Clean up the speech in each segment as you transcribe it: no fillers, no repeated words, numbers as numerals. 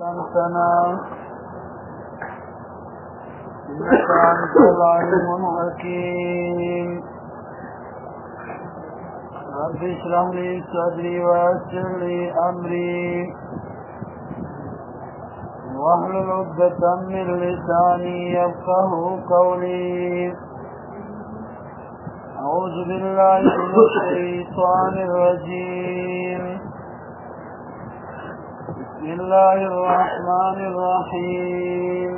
أنتنا إنك أنت العليم الحكيم رب اشرح لي صدري ويسر لي أمري واحلل عقدة من لساني يفقهوا قولي أعوذ بالله من الشيطان الرجيم بسم الله الرحمن الرحيم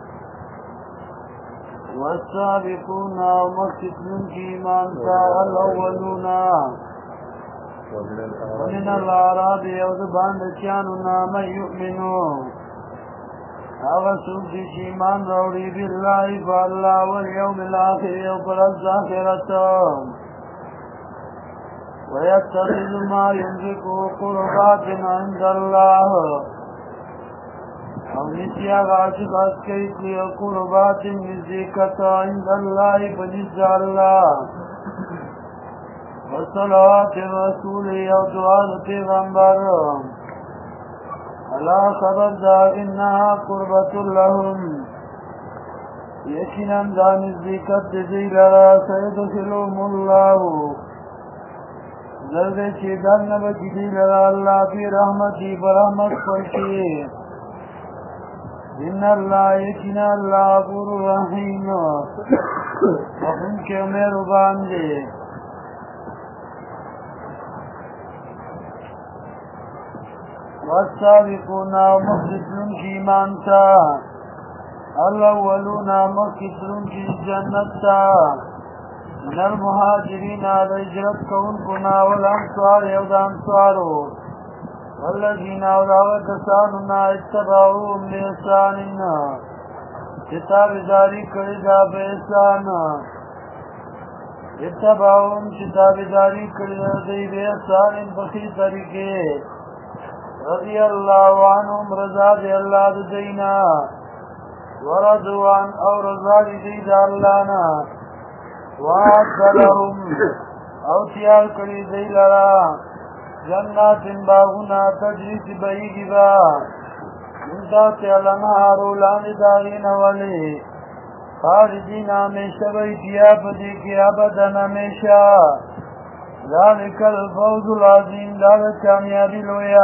والسابقون ومكتبون فيما انتهى الأولون ومن الأعراب يوضبان لكياننا من يؤمنون أغسل بشيمان روري بالله فالله واليوم الآخر يوبر الزاخرة ويتخذ ما ينفقه قربات عند الله أو نسيا غاشق أسكيت لي قربات نزيكة عند الله فنزع الله وصلوات الرسول يوضوان پیغمبر ألا خبردار إنها قربة لهم يكنا دان الزيكة دزيلرا سيدخلهم الله زرد چیدن نبکی دیلر اللہ فی رحمتی برحمت فرشی ان اللہ یکنا اللہ غفور رحیم وقم کے مہربان دے والسابقون مخلصون کی مانتا الاولون مخلصون کی جنتا من المهاجرين على هجرت كونكنا والأنصار يود أنصارو والذين أولاوا كساننا اتبعوهم بإحساننا كتاب جاری کردہ بإحسان اتبعوهم كتاب جاری کردہ دی بإحسان بخی طریقے رضی اللہ عنهم رضا دی اللہ دینا ورضوان او رضا دی اللہنا وعد لهم او تیار کری دی لرا جنات باغنا تجریس بئیگی با انتا تیالنهارو لانی داغین ولی خارجین ہمیشہ بیتیا پدی کی ابدن ہمیشہ ذالک الفوز العظیم داغت کامیابی لویا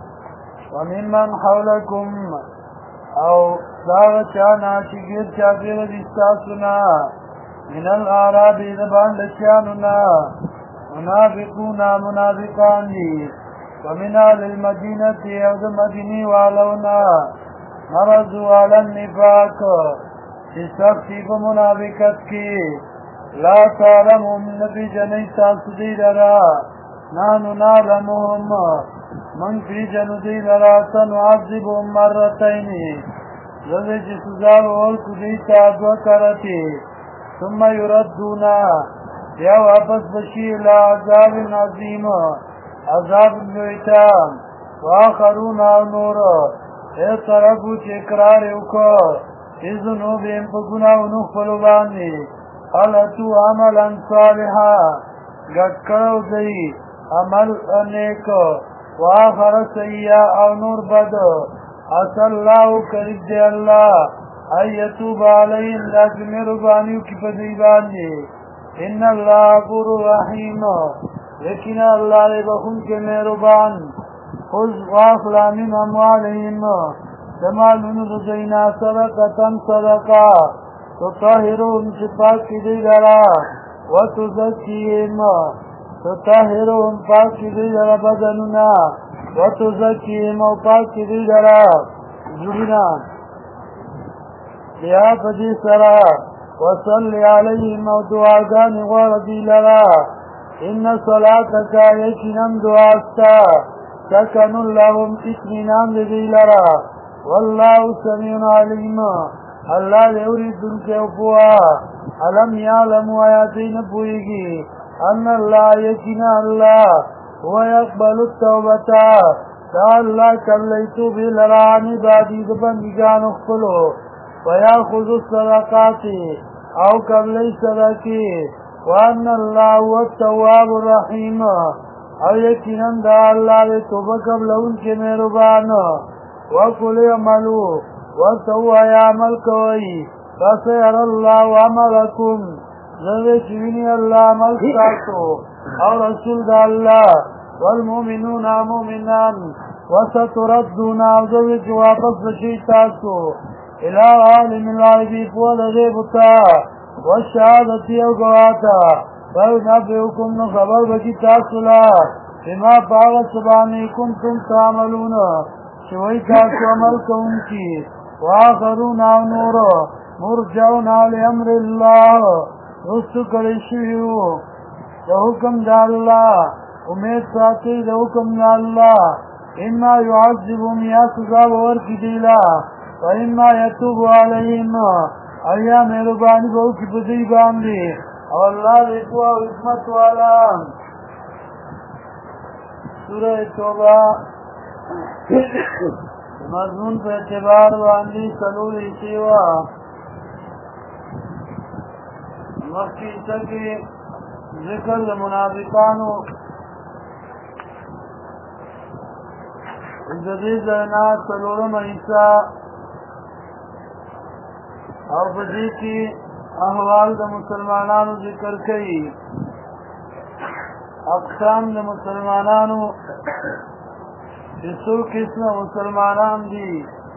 ومن حولکم او داغت چانا چگیر چاپیر دستاسنا من الأعراب ذبان لشاننا منافقون منافقان دي ومن أهل المدينة يوز مديني والونا مرضوا على النفاق في سخصي بمنافقت کی لا تعلمهم نبي جنيسا سديدرا نحن نعلمهم من في جنديدرا سنعذبهم مرتين لذي جسزار والكديسا دوكرتي ثم يردون یا واپس بشی الى عذاب عظیم عذاب لویتام واخرون نور اعترفو چه اقرار اوکو اذنوبهم پگناو نخفلو بانی خلطو عملا صالحا گکرو دی عمل نیک واخر سیئا او نور بد عسى الله کرد دی اللہ ایتوب علیہم لازم ربانیو کی پدیبانی ان اللہ غفور رحیم لیکن اللہ لے بخون کے مہربان خذ واخلا من اموالہم جمالون رجینا صدقتاً صدقا تطہرون شپاک کی دی لرا وتزکیہم تطہرون پاک کی دی لرا بدننا وتزکیہم پاک کی دی لرا زبنا یا پدی سرا وصل علیہم و دعاگان غردی لرا ان صلاتک یکنم دعاستا سکن لهم اطمینان دی لرا واللہ سمیع علیم اللہ لیوری دن کے اپوا علم یعلم آیاتین پوئیگی ان اللہ یکن اللہ هو یقبل التوبتا تا اللہ کلیتو بھی لرانی بادی دبندگان اخفلو ويأخذ الصدقات او قبل صدقه وان الله هو التواب الرحيم او یقینا دا اللہ دے توبہ قبل ان کے مہربان وقل اعملوا وسووا عمل کوي فسيرى الله عملكم زوجيني الله عمل تاسو او رسول الله والمؤمنون مؤمنان وستردون زوج واپس بشي تاسو الى عالم الغيب فوق غيبتا والشهادة وقواتا فينبئكم خبر بكي تاسو لا بما باغت سباني كنتم تعملون شوي تاسو عمل كونكي واخرون نور مرجعون لأمر الله رسو کرشیو ده حکم دا اللہ امید ساتی ده حکم دا اللہ اما يعذبهم یا سزا ورکی دیلا و اما يتوب علیهم ایا مہربانی بہو کی بدی باندی اور اللہ دیکھوا و حکمت والا سورہ توبہ مضمون پر اعتبار باندی سلوری سیوا مخی تکی ذکر منافقانو جدید زینات سلورم عیسیٰ اور بدی کی احوال دا مسلمانانو ذکر کئی اقسام دا مسلمانانو جسو قسم مسلمانان دی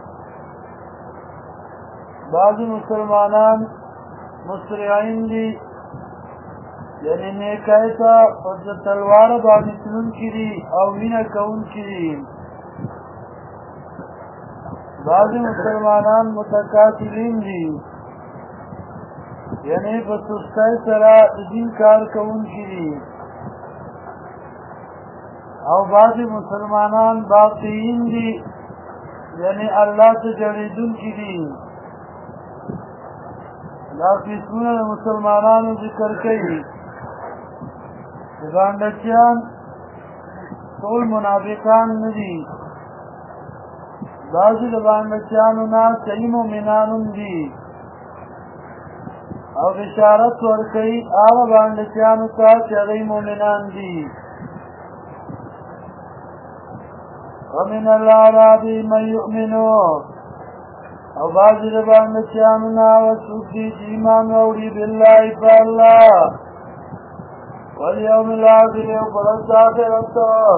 بعضی مسلمانان مسرعین دی یعنی نیکائی تا فضل تلوار بانی سنن کی دی او مینہ کون کی دی بعضی مسلمانان متقاتلین دی یعنی بسستای سرا دین کار کون کی دی او بعضی مسلمانان باقیین دی یعنی اللہ تجریدن کی دی لا قسمونه مسلمانانو ذکر کوي ځانډچیان ټول منافقان نه دي بعضې د باندچیانو نه صحیح مؤمنان هم دي او بشارت ورکوي هغه باندچیانو ته چې هغوی مؤمنان دي ومن الاعراب من یؤمنو او بعضی د باندچیانو نه وڅوک دي چې ایمان راوړي بالله په الله والیوم الاخر او په ورځ د آخرت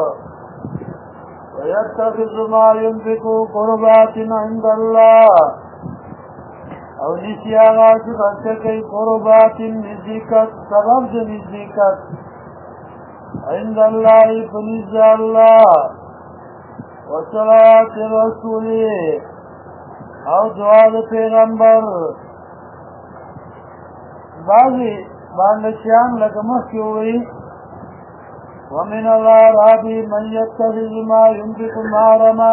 ویتخذ ما ينفق قربات عند الله او نیسي هغه چې خرڅه کوي قربات نزدېکت سبب د نزدېکت عند الله په نزد الله وصلات رسول او دعا د پیغمبر بعضی باندچیان لکه مخکې ووایي ومن الاعراب من يتخذ ما ينفق محرما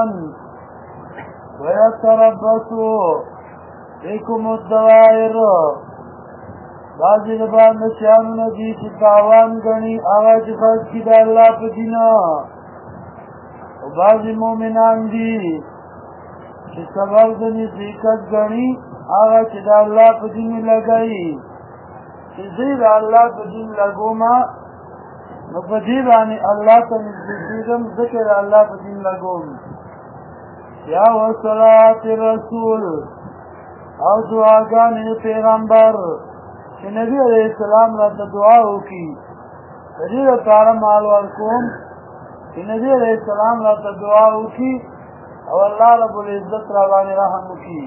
ويتربص بكم الدوائر بعضی د باندچیانو نه دي چې تاوان ګڼي هغه چې خرڅ کړي د الله په دین او بعضی مؤمنان دي چې سبب د نزدېکت ګڼي هغه چې د الله په دین لګوي چې زه د الله په دین لګومه نو په دې باندې الله ته نږدې کېږم ځکه د الله په دین لګوم یا وصلات رسول او دعاګانې پیغمبر چې نبي علیه السلام راته دعا وکړي د دې لپاره مال ورکوم چې نبي علیه السلام راته دعا وکړي او الله رب العزت را باندې رحم وکړي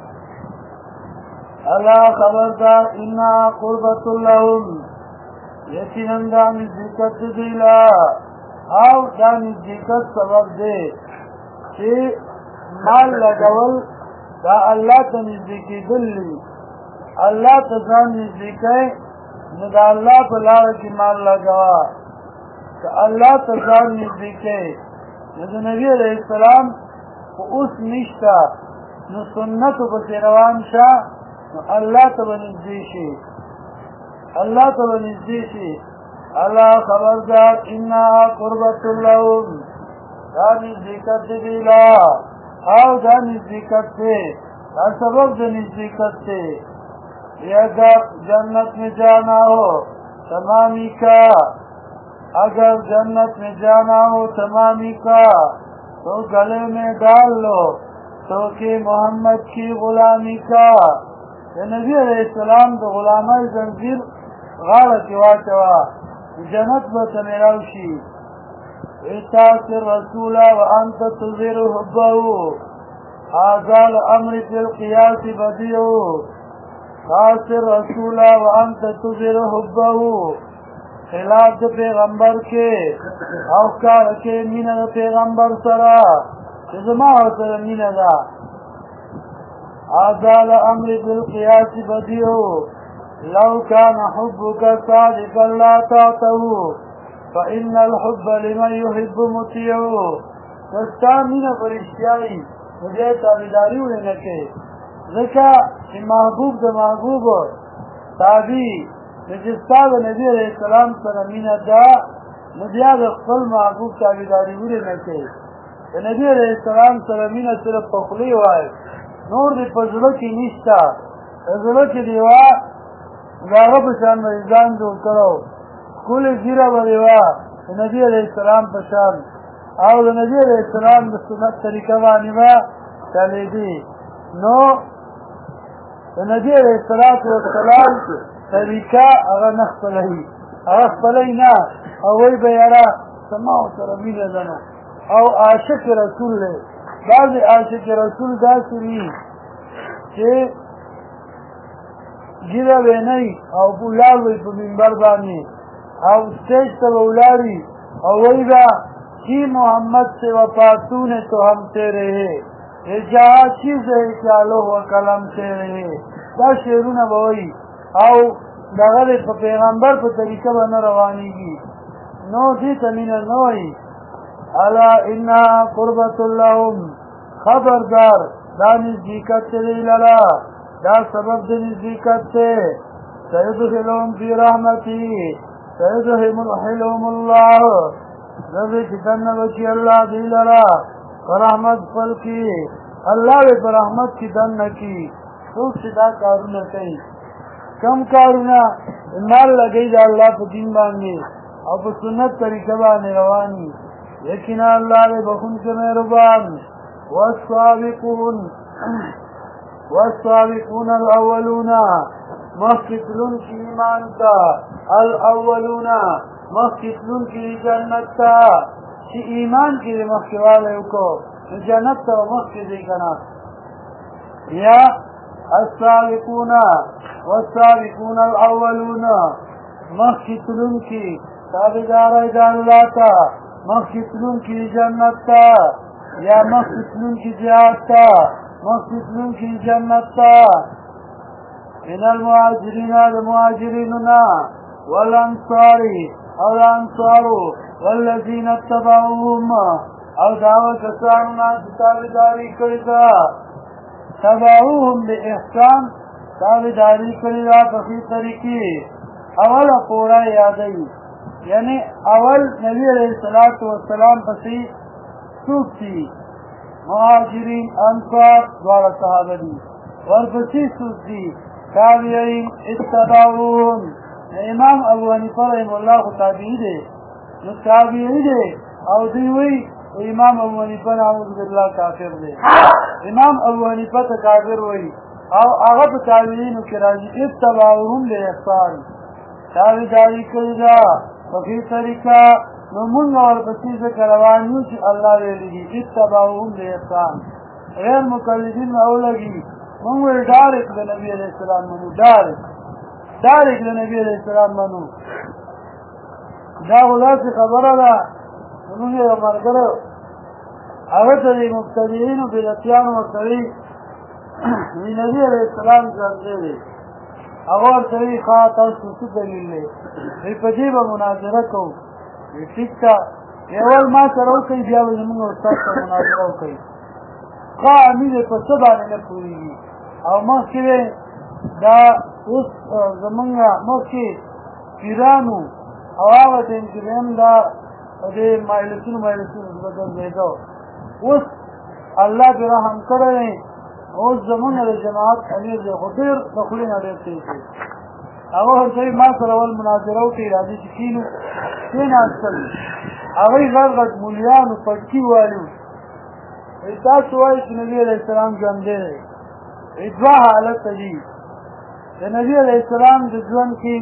الله خبردار انا قربت لهم یقینا دا نزدېکت دی لا او دا نزدېکت سبب دی چې مال لګول دا الله ته نږدې کېدل دي الله ته ځان نږدې کوې نو د الله په لاره کې مال لګوه که الله ته ځان نږدې کوې نو د نبي علیه السلام خو اوس نشته نو سنتو پسې روان شه نو الله ته به نږدې شي الله ته به نږدې شي الله خبردار انا قربت لهم دا نزدېکت دی لا او دا نزدېکت دی دا سبب د نزدېکت دی اگر جنت میں جانا ہو تمامی کا اگر جنت میں جانا ہو تمامی کا तो गले में डाल लो तो कि मोहम्मद की गुलामी का। नबी अलैहिस्सलाम तो गुलामा जंजीर गाड़ा के वाचवा जन्नत बतमेरावशी इतासिर रसूला व अंत तुज़िर हुब्बहु आज़ाल अम्र फिल क़ियास बदियो कासिर रसूला व अंत तुज़िर हुब्बहु खिलाफ पैगंबर के औकार के मीना पैगंबर सरा जमा होता मीना दा आज़ाल अम्र फिल क़ियास बदियो लौ कान हुब्बुका सादिक़न ला तातहु فإن الحب لمن يحب مطيع وستامین فرشتیائی مجھے تابداری ہونے کے ذکا کہ محبوب دا محبوب تابی نجستاد نبی علیہ السلام سلامین دا نبیاد اقفل محبوب تابداری ہونے کے نبی علیہ السلام سلامین صرف پخلی ہوئے نور دی پزلو کی نشتا پزلو کی دیوا غاغب شان مریضان دو کرو کل زیرہ بریوا نبی علیہ السلام پشان او نبی علیہ السلام بسنت طریقہ بانیما چلی دی نو نبی علیہ السلام طریقہ اغا نخپلہی اغا خپلہینا او وی بیارا سماو سرمین دنو او عاشق رسول لے بعض عاشق رسول دا سری چه گیرہ بینی او بولار وی پا منبر بانی او سٹیج تب اولاری او ویبا کی محمد سے وفاتون تو ہم تیرے ہیں یہ جہاں چیز ہے کہ لوح و قلم تیرے ہیں دا شیرون بوئی او دغل پا پیغمبر پا طریقہ بنا روانی کی نو دی تمین نوئی الا انہا قربت اللہم خبردار دا نزدیکت تیرے للا دا سبب دی نزدیکت تے سیدخلهم فی رحمتی سيدخلهم الله رضي جتن بچی اللہ دیلرا فرحمت فلکی اللہ بے فرحمت کی دن کی سوک صدا کارونا کئی کم کارونا مال لگئی دا اللہ پا دین بانگی اور پا سنت طریقہ بانے روانی یقینا اللہ بے بخون کے مہربان والسابقون الاولون مخکتلون کی ایمان تا الاولون مخکتلون کی جنت تا چی ایمان کی مخکوالے کو جنت تا مخکت دیکھنا یا السابقون والسابقون الاولون مخکتلون کی تابدار ایدان اللہ تا مخکتلون کی جنت تا یا مخکتلون کی جہاد تا مخکتلون کی جنت تا من المهاجرين المهاجريننا والأنصار الأنصار والذين اتبعوهم او دعوة كساننا تابداري كريدا تبعوهم بإحسان تابداري كريدا ففي طريقي اول پورا یادئی یعنی اول نبی علیہ السلام پسی سوک تھی مهاجرین انصار دوارا صحابہ دی ورپسی سوک تھی تابعین اتبعون امام ابو حنیفہ رحم اللہ تابعی دے جو تابعی دے او دیوئی امام ابو حنیفہ نعوذ باللہ کافر دے امام ابو حنیفہ تا کافر ہوئی او اغب تابعین کی راجی اتبعون بے احسان تابعداری کردہ وفی طریقہ نمون ورپسی ذکر روانیو چی اللہ لے لگی اتبعون بے احسان غیر مقلدین میں اولگی منگوی ڈارک لنبی علیہ السلام منو ڈارک لنبی علیہ السلام منو دا خدا سے خبر دا منوی مرگر اغتا دی مبتدئین و بیدتیان و سری نبی علیہ السلام جانتے دی اغور سری خواتا سوسی دلیل لے بی پجیب مناظرہ کو بی ٹکتا اول ما سرو کئی بیاوی منگو استاد کا مناظرہ کئی خواہ امید پسبانے نپوری گی او مخکې دا اوس زمونږ مخکې پیرانو او هغه ټیم کې هم دا دې مایلسونو بدلېدو اوس الله پرې رحم کړی اوس زمونږ د جماعت امیر دی خو ډېر د خولې نه ډېر تېز دی هغه ورته ما سره اول مناظره وکړې راځي چې کینو کېناستل هغوی غټ غټ مولیانو پټکي والو تاسو وایئ چې نبي علیه السلام ژوندی دی. دوه حالته دي. د نبي علیه السلام د ژوند کې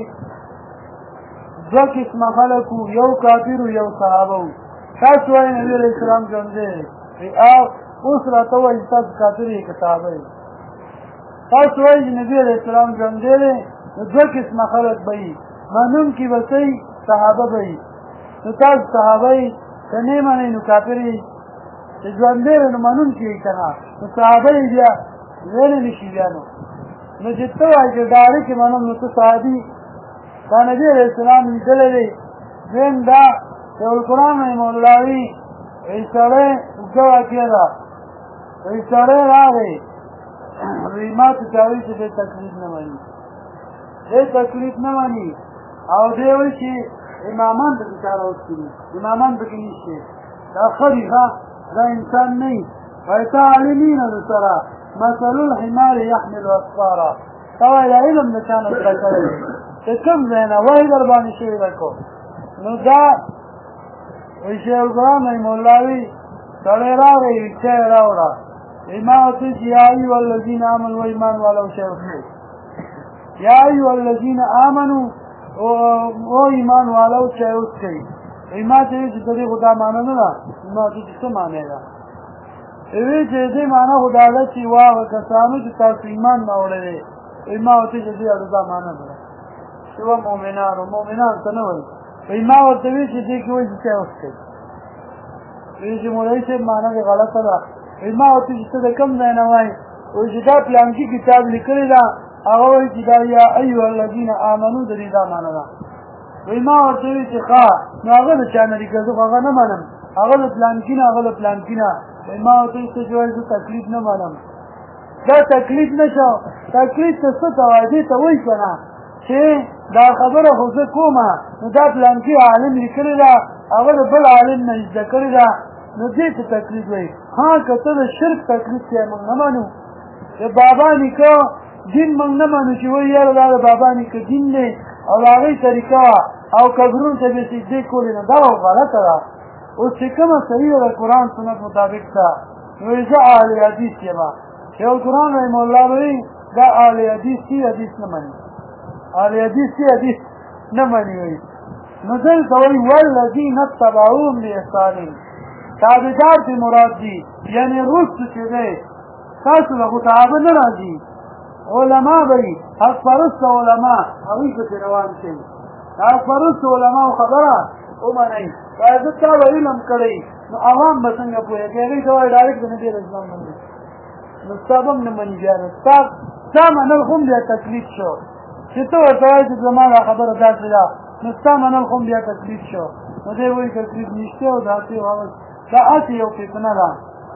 دوه قسمه خلک وو، یو کافر و یو صحابه وو. تاسو وایئ نبي علیه السلام ژوندی دی، اوس راته وایئ چې تاسو کافر یې که صحابه یې. تاسو وایئ چې نبي علیه السلام ژوندی دی، نو دوه قسمه خلک به وي، منونکي به څه وي، صحابه به وي. نو تاسو صحابه یې که نه منئ نو کافر یې. چې ژوندی دی نو منونکي یې که نه، نو صحابه یې بیا ویلی نه شي بیا نو چې ته وایې چې ډارې کې منم نو ته صحابي. دا نبي علیه السلام لیدلی دی. دویم دا شیخ القرآن رحمه الله وایي وایي سړی اوږده واقعه ده، وایي سړی راغی وایي ما ته چا وایي چې دی تکلیف نه مني، دی تکلیف نه مني او دی وایي چې امامان پکې چا راوستلي، امامان پکې نشته. دا ښه دي ښه، دا انسان نه وي. وایي ته عالم یې نه سره مثل الحمار يحمل اسفارا. ته وایي دا علم د چا نه زده کړی دی، چې کوم ځای نه وحي در باندې شوي ده کو. نو دا وایي شیخ القرآن رحمه الله وایي سړی راغی چای یې راوړه، وایي ما ورته چې یا ایها الذین آمنوا ایمان والاو چای وڅښئ، یا ایها الذین آمنوا او ایمان والاو چای وڅښئ. وایي ما ته وایي چې د دې خو دا معنی نه ده. ما ورته چې څه معنی ده؟ وی چې دې معنا خو دا ده چې واغه کسانو چې تاسو ایمان نه وړی وی ما ورته چې دې دا معنا ده چې و مؤمنان ته نه وایي. وی ما ورته وی چې دې کې وایي چې چای وڅښئ. وی چې مولوي صاحب معنا دې غلطه ده. وی ما ورته چې ته د کوم ځای نه وایي؟ وایي چې دا پلانکي کتاب لیکلې ده، هغه وایي چې دا یا ایها الذین آمنو د دې دا معنا ده. وی ما ورته وی چې ښه نو هغه د چا نه لیکل، زه خو هغه نه منم، هغه د پلانکي نه، هغه د پلانکي نه. ما ورته څه چې وایي زه تکلیف نه منم. دا تکلیف نه شو، تکلیف ته څه ته وایي؟ دې ته وایي که نه چې دا خبره خو زه کومه نو دا پلانکي عالم لیکلې ده، هغه د بل عالم نه زده کړې ده، نو دې ته تکلیف وایي. ها که ته د شرک تکلیف یې موږ نه منو، د بابا نیکه دین موږ نه منو چې وایي یاره دا د بابا نیکه دین دی او د هغې طریقه او قبرونو ته به سجدې کولې، نو دا غلطه ده. اوس چې کومه صحیح ده د قرآن سنت مطابق ده، نو زه اهل حدیث یم. شیخ القرآن رحمه الله وایي دا اهل حدیث سی حدیث نه مني، اهل حدیث سی حدیث نه مني. وایي نو دلته وایي والذین اتبعوهم بإحسان، تابعدار دې مراد دي، یعنې وروسته چې دی تاسو له خو صحابه نه راځي، علما به وي، حق پرسته علما هغوی پسې روان شئ. حق پرسته علماو خبره ومنئ. باید زه تا به علم کړی نو عوام به څنګه پوهېږي؟ هغوی ته وایي ډایرکټ د نبي علیه السلام مني، نو ستا به هم نه مني. بیا ستا منل خو هم بیا تکلیف شو چې ته ورته وایې چې زما دا خبره داسې ده، نو ستا منل خو هم بیا تکلیف شو. نو دی وایي تکلیف نشته او داسې دا هسې یو فتنه ده.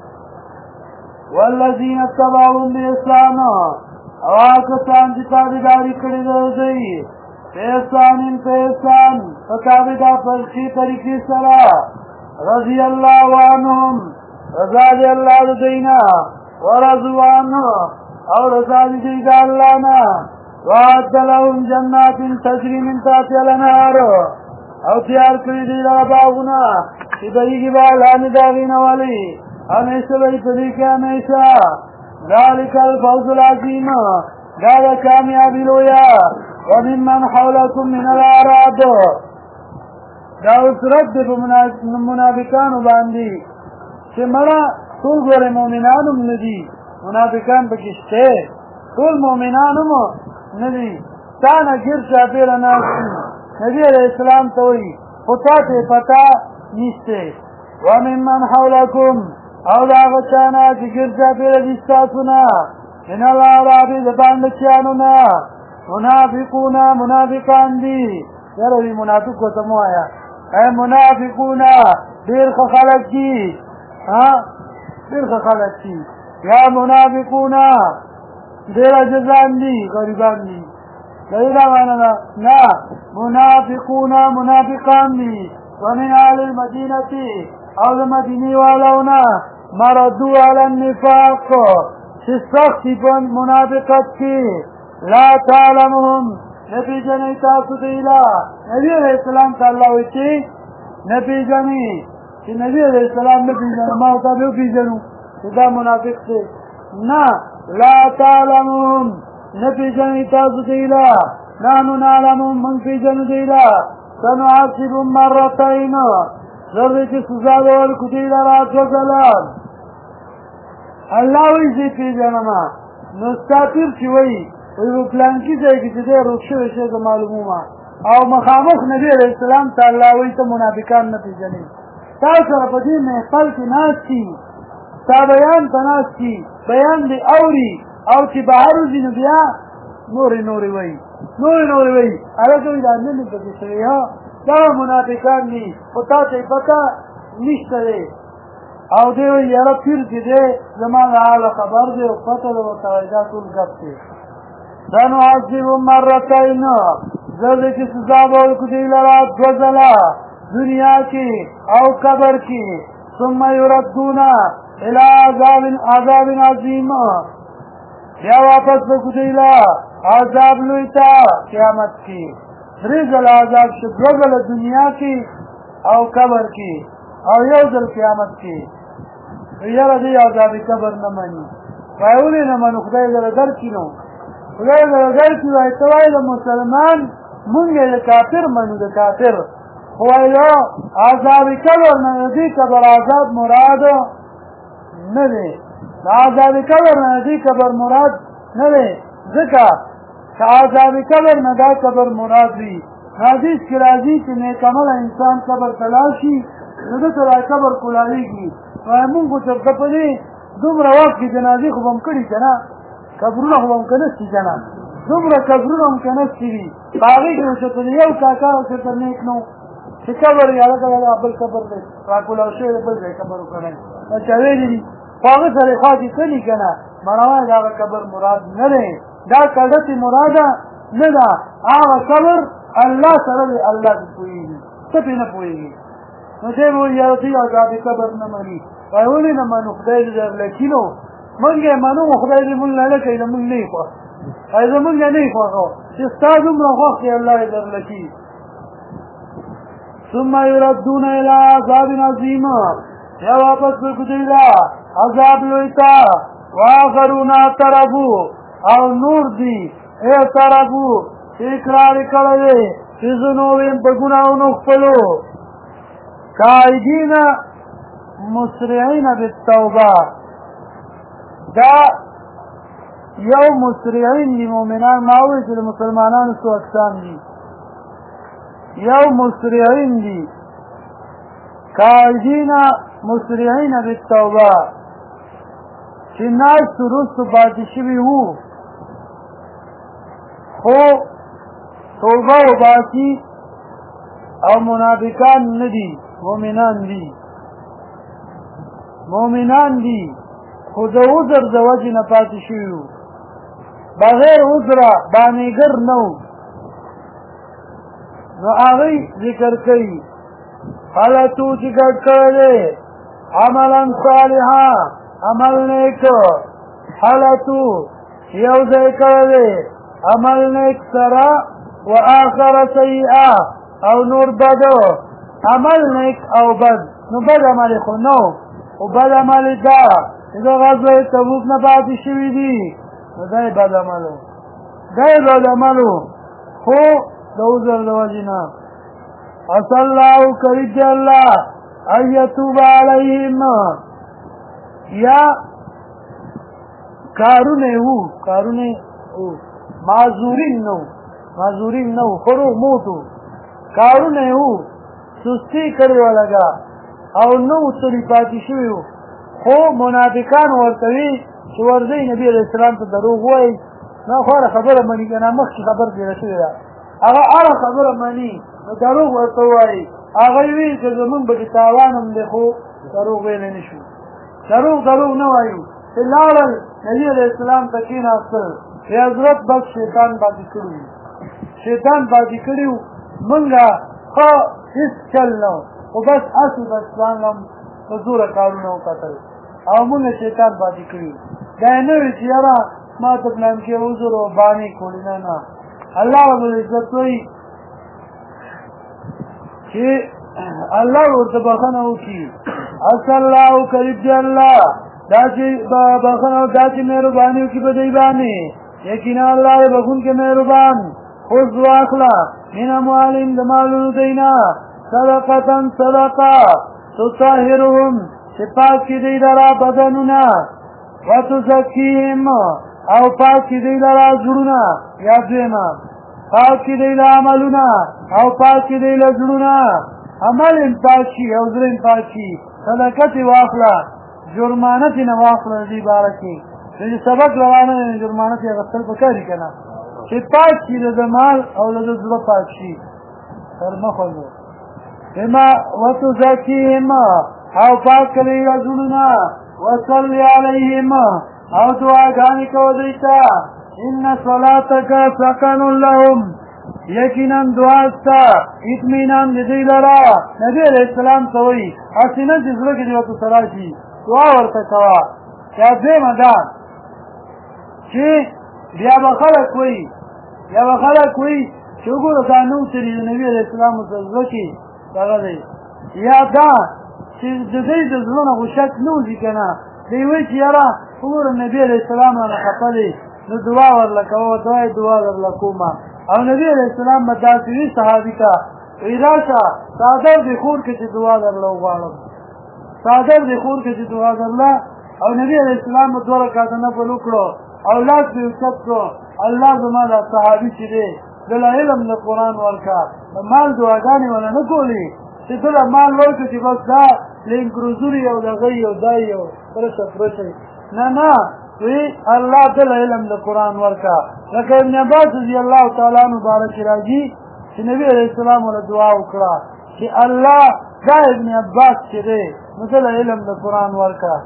والذین اتبعوهم بإحسان، او هغه کسان چې تابعداري کړې ده د دوی بإحسان په احسان په تابعدار په ښې طریقې سره، رضي الله عنهم رضا دې الله د دوی نه، ورضوا عنه او رضا دې دوی د الله نه، وأعد لهم جنات تجري من تحتها الأنهار، او تیار کړي دي دا باغونه چې بهیږي به لاندې د هغې نه ولي، همیشه به یې په دې کې همیشه. ذلک الفوز العظیم، دا د کامیابي لویه. وممن حولکم من الاعراب، دا اوس رد دی په منافقانو باندې چې مړه ټول ګورې مؤمنان هم نه دي، منافقان پکې شته، ټول مؤمنان هم نه دي، تا نه ګیر چاپېره ناست دي. نبي علیه السلام ته وایي خو تا ته یې پته نشته. وممن حولکم، او د هغه چا نه چې ګیر چاپېره دي ستاسو نه، من الاعراب د بانډکیانو نه، منافقون منافقان دي. یاره وی منافق ورته مه وایه، ای منافقون ډېر ښه خلک دي، ډېر ښه خلک دي. یا منافقون ډېر عاجزان دي، غریبان دي. صحیح دا معنی ده؟ نه، منافقون منافقان دي. ومن اهل المدینة، او د مدینې والو نه، مردو علی النفاق، چې سخت دي په منافقت کې، لا تعلمهم نه پېژنئ تاسو دوی لا. نبي علیه السلام ته الله وایي چې نه پېژنئ، چې نبي علیه السلام نه پېژنه ما ورته به وپېژنو. چې دا منافق دی. نه لا تعلمون نه پیژنئ تاسو دوی لا نحن نعلمون موږ پیژنو دوی لا سنعذبهم مرتين زر دې چې سزا به ورکړو دوی لره دوه ځله. الله وایي زه پیژنم. نو ستا پیر چې وایي په پلانکي ځای کې چې دی روغ شوی شی زه معلومومه او مخامخ نبي علیه السلام ته الله وایي ته منافقان نه پیژنې. تا سره په دې محفل کې ناست دي تا بیان ته ناست دي بیان دې اوري او چې بهر وځي نو بیا نورې وایي وایي هلکه وایي دا نه مې پکې شوی دا منافقان دي خو تا ته یې پته نشته دی او دی وایي یاره پیر چې دی زما د حاله خبر دی او پته ده ورته وایي دا ټول ګپ دی. سنعذبهم مرتين زر دې چې سزا به ورکړو دوی لره دوه ځله دنیا کې او قبر کې ثم يردون الى عذاب عظیم بیا واپس بکو دوی له عذاب لوی ته قیامت کې. درې ځله عذاب شو دوه ځله دنیا کې او قبر کې او یو ځل قیامت کې. یاره دی عذاب قبر نه مني وایي ولې نه منو خدای دله درکړي نو خدای دله درکړي وایي ته وایي د مسلمان مونږ یې د کافر منو د کافر خو وایي عذاب قبر نه دی قبر عذاب مراد نه دی د عذاب قبر نه دی قبر مراد نه دی ځکه که عذاب قبر نه دا قبر مراد وي حدیث کې راځي چې نیکعمله انسان قبر ته لاړ شي نو ده ته را قبر کولاړېږي. وایي مونږ خو چې په دې دومره وخت کې جنازې خو به هم کړي که نه قبرونه خو به هم که نستي که نه دومره قبرونه هم که نستي وي په هغې کې چې په یو کاکا ورته نیک نو چې قبر یې هلکه دا بل قبر دی را کولاو شوی دی بل ځای قبر وکړی چا ویلي دي خو هغه سره یې خوا دې کلي که نه مړوی د هغه قبر مراد نه دی دا کډه مراده نه ده هغه قبر الله سره دی الله دې پوهېږي ته پرې نه پوهېږي. نو دی به وایي یاره دوی عذاب قبر نه مني وایي ولې نه منو خدای دې درلکي نو مونږ یې منو خدای دې مونږ نه لکوي د مونږ نه یې خوښ وایي زمونږ نه یې خوښ چې ستا دومره خوښ دی الله یې درلکي. ثم يردون الى عذاب عظیم یا واپس بکو دوی له عذاب لوی ته واخرون اعترفوا او نور دي اعترفوا اقرار یې کړی دی چې زه نو ویم په ګناهونو خپلو قائدین مسرعین بالتوبه دا یو مسرعین دي مؤمنان ما وایي چې د مسلمانانو څو اقسام دي یو مسرعین دي قائدین مسرعین بالتوبه چې ناس وروستو پاتې شوي وو خو توبه وباسي او منافقان نه دي مؤمنان دي خو د عذر د وجې نه پاتې شوي وو بغیر عذره بانیګر نه وو نو هغوی ذکر کوي حالتو چې ګډ کړی دی عملا صالحا عمل نیک حالتو یو ځای کړی دی عمل نیک سره و آخر سیئه او نور بدو عمل نیک او بد نو بد عمل خو نو او بد عمل دا چې د غزوه تبوک نه پاتې شوي دي نو دا یې بد عملو خو د عذر د وجې نه عسى الله کرید دی الله ان یتوب علیهم یا کارونه وو معذورین نو خورو موتو کارونه وو سستی کړی ولګه او نو تری پاتې شوي وو خو منافقان ورته وي چې ورځئ نبي علیه السلام ته دروغ وایي نه خواره خبره مني که نه مخکې خبر تېره شوې ده هغه هره خبره مني نو دروغ ورته وایي هغه یې ویل چې زمونږ به کې تاوان هم دی خو دروغ ویلی نه شو دروغ نه وایو چې لاړل نبي علیه السلام ته کېناستل چې حضرت بس شیطان باندې کړي وو مونږه ښه هېڅ چل نه و خو بس هسې بس ځان په زوره کارونه وکتل او مونږ شیطان باندې کړي دا یې نه وي چې یاره ما ته پلانکې عذر و بانې کړي نه الله رب العزت وایي چې الله ورته بخښنه وکړي عسى الله کرید دی الله دا چې بخنه دا چې مهرباني وکړي په دی باندې یقینا الله بخون کې مهربان خذ واخلا من اموالهم د مالونو دینا صدقه صدقه تطهرهم چې پاک کړي دی لرا بدنونه وتزکیهم او پاک کړي دی لرا زړونه یا دینا پاک کړي دی لرا عملونه او پاک کړي دی لرا زړونه عمل پاکي او زړه پاکي صدقه واخلا جرمانه تی نواخله دی بارکی چې سبق لوانه جرمانه تی غسل پکاري کنه چې پاک شي د مال او د زړه پاک شي تر مخلو اما وتزکیهم او پاک کړي رسولنا وصلی علیهم او دعاګانې کو دیتا ان صلاتک سکن لهم یقینا دعاستا اطمینان دې لرا نبی علیہ السلام ته وی اسینه چې زړه کې وته سراشي دعا ورته کوا یا دې مدار چې بیا بخلک وی چې وګوره قانون سری نبی علیہ السلام مزه کې هغه دی یا دا چې د دې د زړه غوښت نو دي کنه دی وی چې یاره وګوره نبی علیہ السلام نه خپلې نو دعا ورلکوه دعا ورلکوما او نبی علیہ السلام مداسوی صحابی کا ایراشا صادر دی خور کچی دعا در لو غالب صادر دی خور کچی دعا در لو او نبی علیہ السلام مدور کاتنا پلو کرو اولاد بی اچت کرو اللہ زمالا صحابی چی دے دل علم دا قرآن ورکا مال دعاگانی وانا نکولی چی دل مال ورکا چی بس دا لین کروزوری او دا غی او دای او پرشت نا وی الله دل علم د قران ورکا لکه ابن عباس رضی الله تعالی عنہ مبارک راځي چې نبی علیہ السلام له دعا وکړه چې الله دا ابن عباس چې دل علم د قران ورکا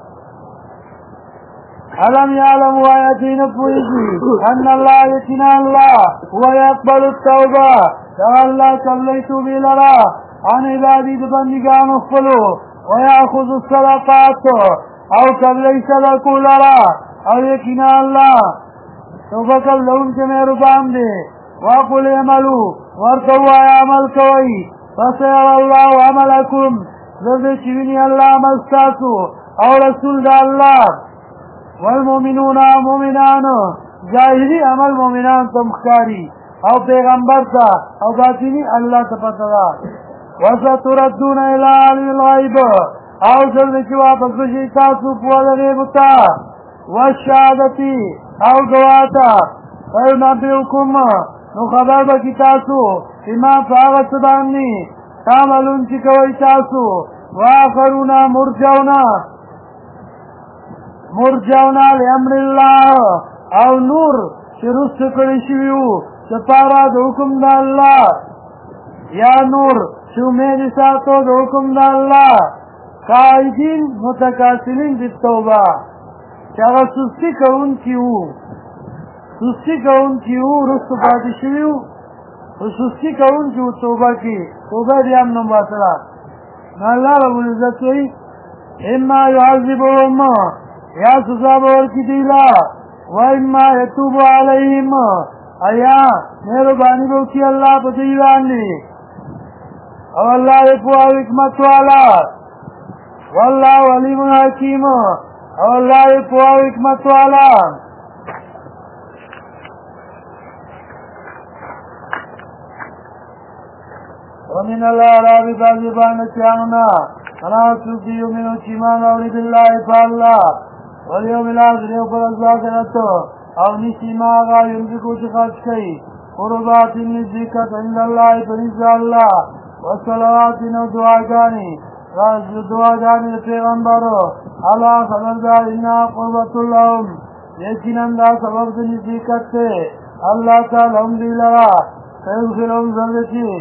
علم يعلم ويتين فوزي ان الله يتنا الله ويقبل التوبه الله صليت بلرا عن عبادي بندگان خپلو وياخذ الصدقات او قبل صدقو لرا او یقینا اللہ توبہ کب لون کے مہربان دے وقل عملو ورتو عمل کوئی فسیر اللہ عملکم زرد چوینی اللہ مستاسو او رسول دا اللہ والمومنون مومنان ظاہری عمل مومنان تمخکاری او پیغمبر تا او باطنی اللہ تپتدا وستردون الى علی الغیب او زرد چوا پس بشیتاسو پوال غیبتا والشهادتی او گواتا فینبئکم نو خبر بکی تاسو اما فاغت بانی تعملون چی کوئی تاسو واخرونا مرجونا لامر اللہ او نور چی رست کری شویو سپارا دو حکم دا اللہ یا نور چی امید ساتو دو حکم دا اللہ قائدین متکاسلین بالتوبہ چاگه سستی کون کیو رستو پاتی شویو سستی کون کیو توبه کی توبه دیام نمباسلا اللہ رب العزت وی اما یعذبهم یا سزاب ورکی دیلا و اما یتوب علیهم ایا مہربانی بوکی اللہ پا دیوان دی او اللہ یکوا حکمت والا واللہ علیم حکیم اللہ پوا حکمت والا ومن اللہ رابی بازی بانچانونا انا سوکی یومنو چیمان اولی باللہ فاللہ والیوم الآخر یو پر ازواکرتو او نشیما آغا یمزکو چی خرچ کئی قربات نزدیکت عند اللہ پنیز اللہ وصلوات نو دعاگانی دعاگانی پیغمبرو اللہ خبردار انا قربت اللہم یقیناً دا سبب دنی دیکت تے اللہ تعالی ہم دی لگا فیدخلهم زندتی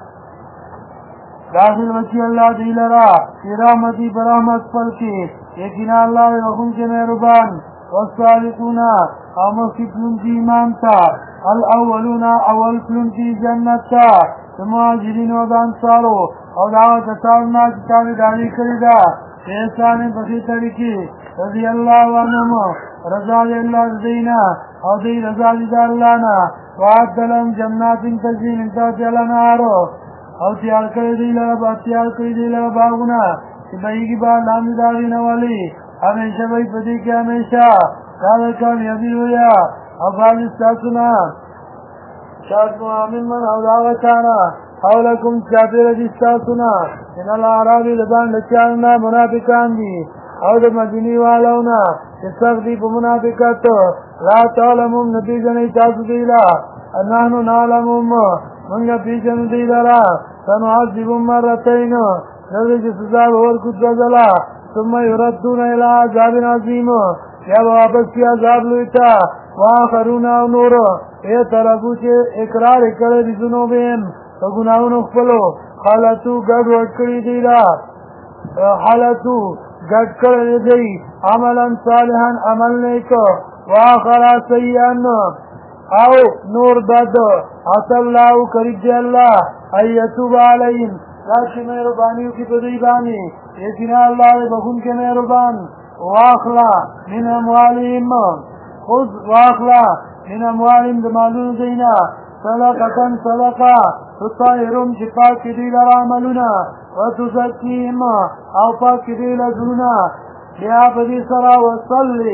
داخل وچی اللہ دی لگا کی رحمتی برحمت پر کی یقیناً اللہ رحم کے مہربان والصالحون امکی پلنتی ایمان تا الاولون اول پلنتی جنت تا مهاجرین و دانسارو او دعوت اصابنا کتاب داری کردہ احسان بخی طریقی رضی اللہ عنہم رضا اللہ دینا او دی رضا اللہ وعد لهم جنات تجری من تحتها الانہار او تیار کردی لگا باغنا کہ بہی کی بار لامی داری نوالی همیشه بھئی پدی که همیشه دادا کامیابی ہویا افغانستاسونا شاد معامل من اولاغتانا حولکم چاپیر جستاسونا ان العرابی لبان لچاننا منافقان دی او د مدینی والاونا چسخ دی پا منافقاتو لا تعلمون نتیجنی تاسو دیلا نحنو نعلمون منگا پیچن دیلارا سنعذبون مرتین نظر چه سزاب ورکت بزلا ثم یردون الى عذاب عظیم یا واپس کی عذاب لویتا واخرون او نورو اے طرفو چه اقرار کرے دی ذنوبیم فگناون اخفلو خالتو گڑ وٹکڑی دیلا حالتو گڑ کردی دی عملا صالحا عمل نیکو واخرا سیئن او نور بد عطا اللہ قریب دی اللہ ایتوب علیہم لاکی مہربانیو کی بدیبانی ایتنا اللہ بخون کے مہربان واخلا من اموالیم خود واخلا من اموالیم دمالون دینا صدقتن صدقا تطاہرم چی پاک دیل رعملونا وتزکیم او پاک دیل زلونا بیا بدی سرا وصلی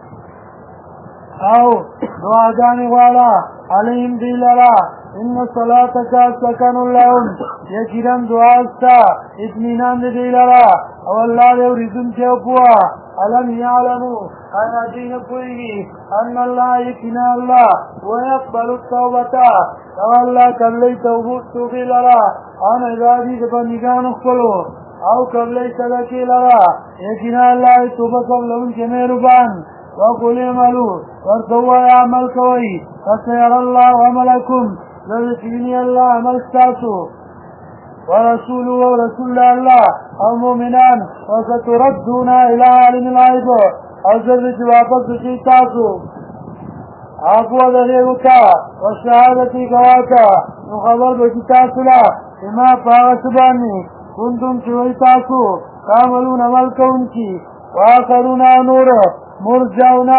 او دعاگانی والا علیہم دیلرا ان صلاتکا سکن اللہم یکیرم دعاستا اتمینان دیلرا او اللہ دے ورزن کے اپوا علم یعلمو انا دین پوئیگی ان اللہ یکینا اللہ ویقبل التوبتا او اللہ قبلی توبی لرا ان عبادی دبنگان اخفلو او قبلی صدقی لرا یکینا اللہ توبہ قبلون کے مہربان وقل اعملوا وارتوا عمل کوي فسير الله عملكم لذكرني الله عمل استاسو ورسوله ورسول الله او مؤمنان وستردون الى عالم الغيب او زرد واپس کی تاسو اقوى دغیوکا والشهادتی گواکا مخبر بکی تاسو لا اما پاغسبانی کنتم چوئی تاسو کاملون عمل کونکی واخرون نور مرجعونا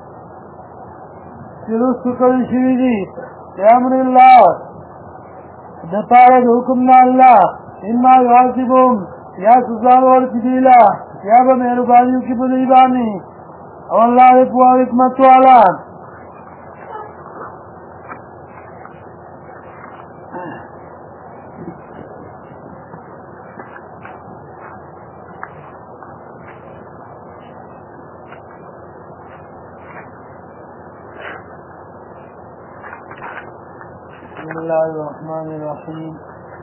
چرست کری شوی دی امر اللہ دپارد حکمنا اللہ اما یعذبهم یا سزاور کدیلا یا بمہربانیوں کی بدیبانی او اللہ پوا حکمت والا بسم الله الرحمن الرحيم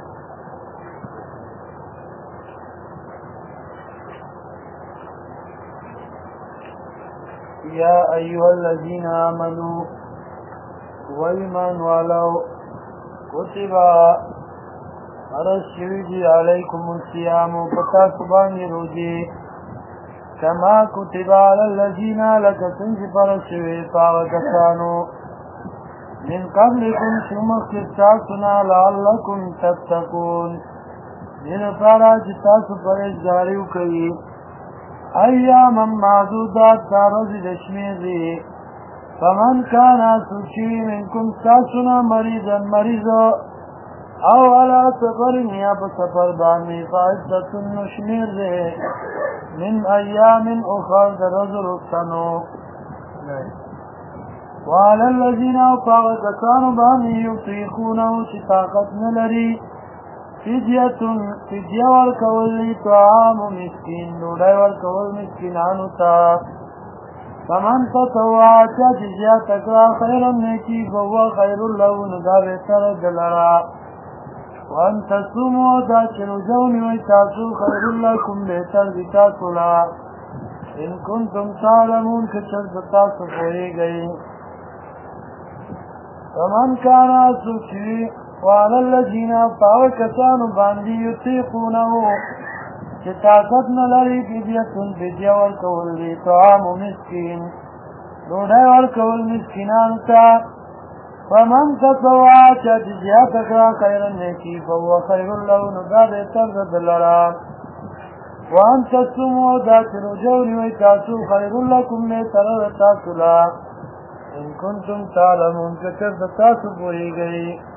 يا أيها الذين آمنوا وإيمان ولو كتب رشوج عليكم الصيام فتاكبان روجي كما كتب على الذين لك سنج فرشوه فاغتسانوا من قبلكم شمخ تاسنا لعلكم تتقون من پارا جتاس پرشداریو کئی ایاما معدودات تارز دشمیزی فمن کانا سوچی منکم تاسنا مریضا او علا سفر یا بسفر بانی فائدت نشمیر دے من ایام اخر درزل السنو وعلى الذين أطاقت كانوا باني يطيقونه شطاقت نلري فدية والكول طعام مسكين نوڑای والكول مسكينانو تا فمن تطوع تجزيا تقرا خيرا نيكي فهو خير له ندا بهتر دلرا وان تصوموا دا چرجوني ويتاسو خير لكم بهتر بتاسو لا ان كنتم تعلمون كچر بتاسو پوئے گئی فمن كان سوچي وعلى الذين فاوكسانوا باندي يطيقونه چطاقت نلري فدية والكول لي طعام مسكين روڑای والكول مسكينان تا فمن تطوع چجزيا تقرا خيرا نيكي فهو خير له ندا بهتر دلرا وان تصوموا دا چرجوني ويتاسو خير لكم بهتر تاسو لا ان کنتم تعلمون کچر دتاسو پوئی گئی